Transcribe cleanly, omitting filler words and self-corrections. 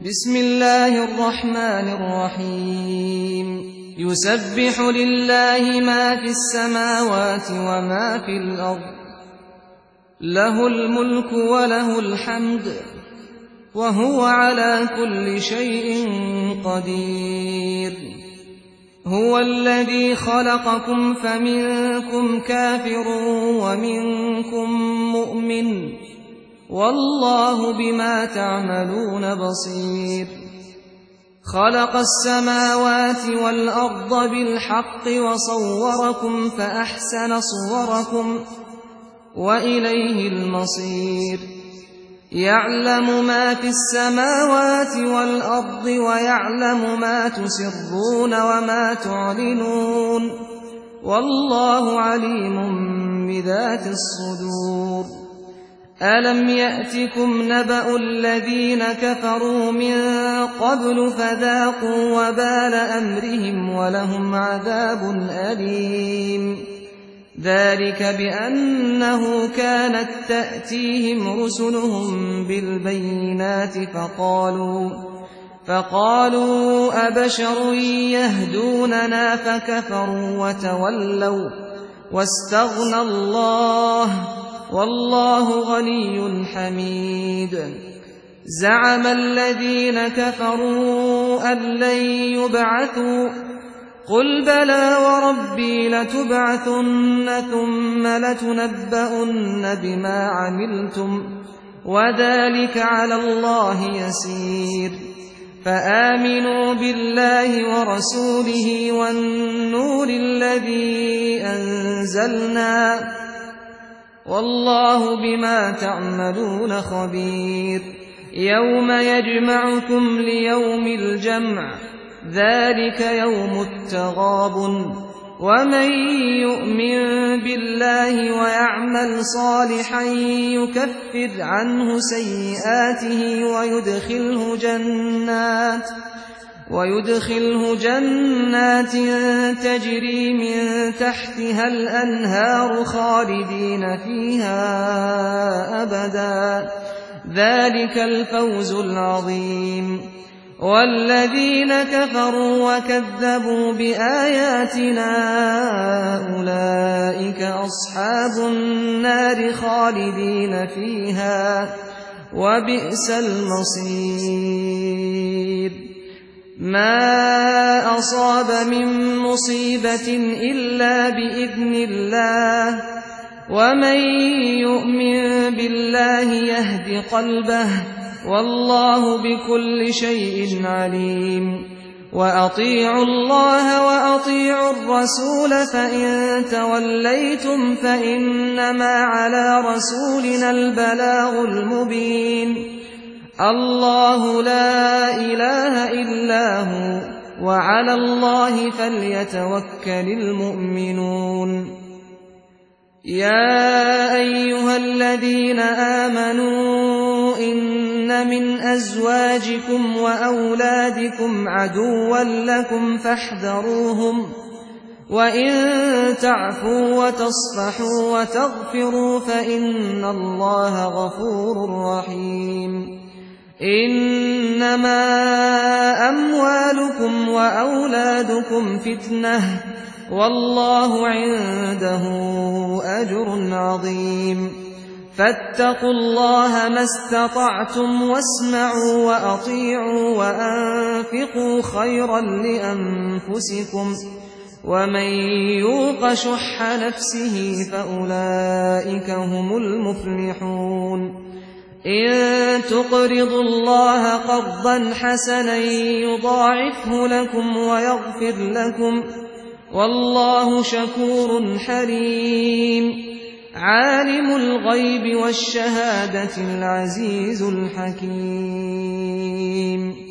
بسم الله الرحمن الرحيم يسبح لله ما في السماوات وما في الأرض له الملك وله الحمد وهو على كل شيء قدير هو الذي خلقكم فمنكم كافر ومنكم مؤمن والله بما تعملون بصير خلق السماوات والأرض بالحق وصوركم فأحسن صوركم وإليه المصير يعلم ما في السماوات والأرض ويعلم ما تسرون وما تعلنون والله عليم بذات الصدور ألم يأتكم نبأ الذين كفروا من قبل فذاقوا وبال أمرهم ولهم عذاب أليم ذلك بأنه كانت تأتيهم رسلهم بالبينات فقالوا أبشر يهدوننا فكفروا وتولوا واستغنى الله والله غني حميد زعم الذين كفروا أن لن يبعثوا قل بلى وربي لتبعثن ثم لتنبؤن بما عملتم وذلك على الله يسير فآمنوا بالله ورسوله والنور الذي أنزلنا والله بما تعملون خبير يوم يجمعكم ليوم الجمع ذلك يوم التغابن ومن يؤمن بالله ويعمل صالحا يكفر عنه سيئاته ويدخله جنات تجري من تحتها الأنهار خالدين فيها أبدا ذلك الفوز العظيم والذين كفروا وكذبوا بآياتنا أولئك أصحاب النار خالدين فيها وبئس المصير ما أصاب من مصيبة إلا بإذن الله ومن يؤمن بالله يهد قلبه والله بكل شيء عليم وأطيعوا الله وأطيعوا الرسول فإن توليتم فإنما على رسولنا البلاغ المبين الله لا إله إلا هو وعلى الله فليتوكل المؤمنون يا أيها الذين آمنوا إن من أزواجكم وأولادكم عدوا لكم فاحذروهم وإن تعفوا وتصفحوا وتغفروا فإن الله غفور رحيم إنما أموالكم وأولادكم فتنة والله عنده أجر عظيم فاتقوا الله ما استطعتم واسمعوا وأطيعوا وأنفقوا خيرا لأنفسكم ومن يوق شح نفسه فأولئك هم المفلحون إن تقرضوا الله قرضا حسنا يضاعفه لكم ويغفر لكم والله شكور حليم عالم الغيب والشهادة العزيز الحكيم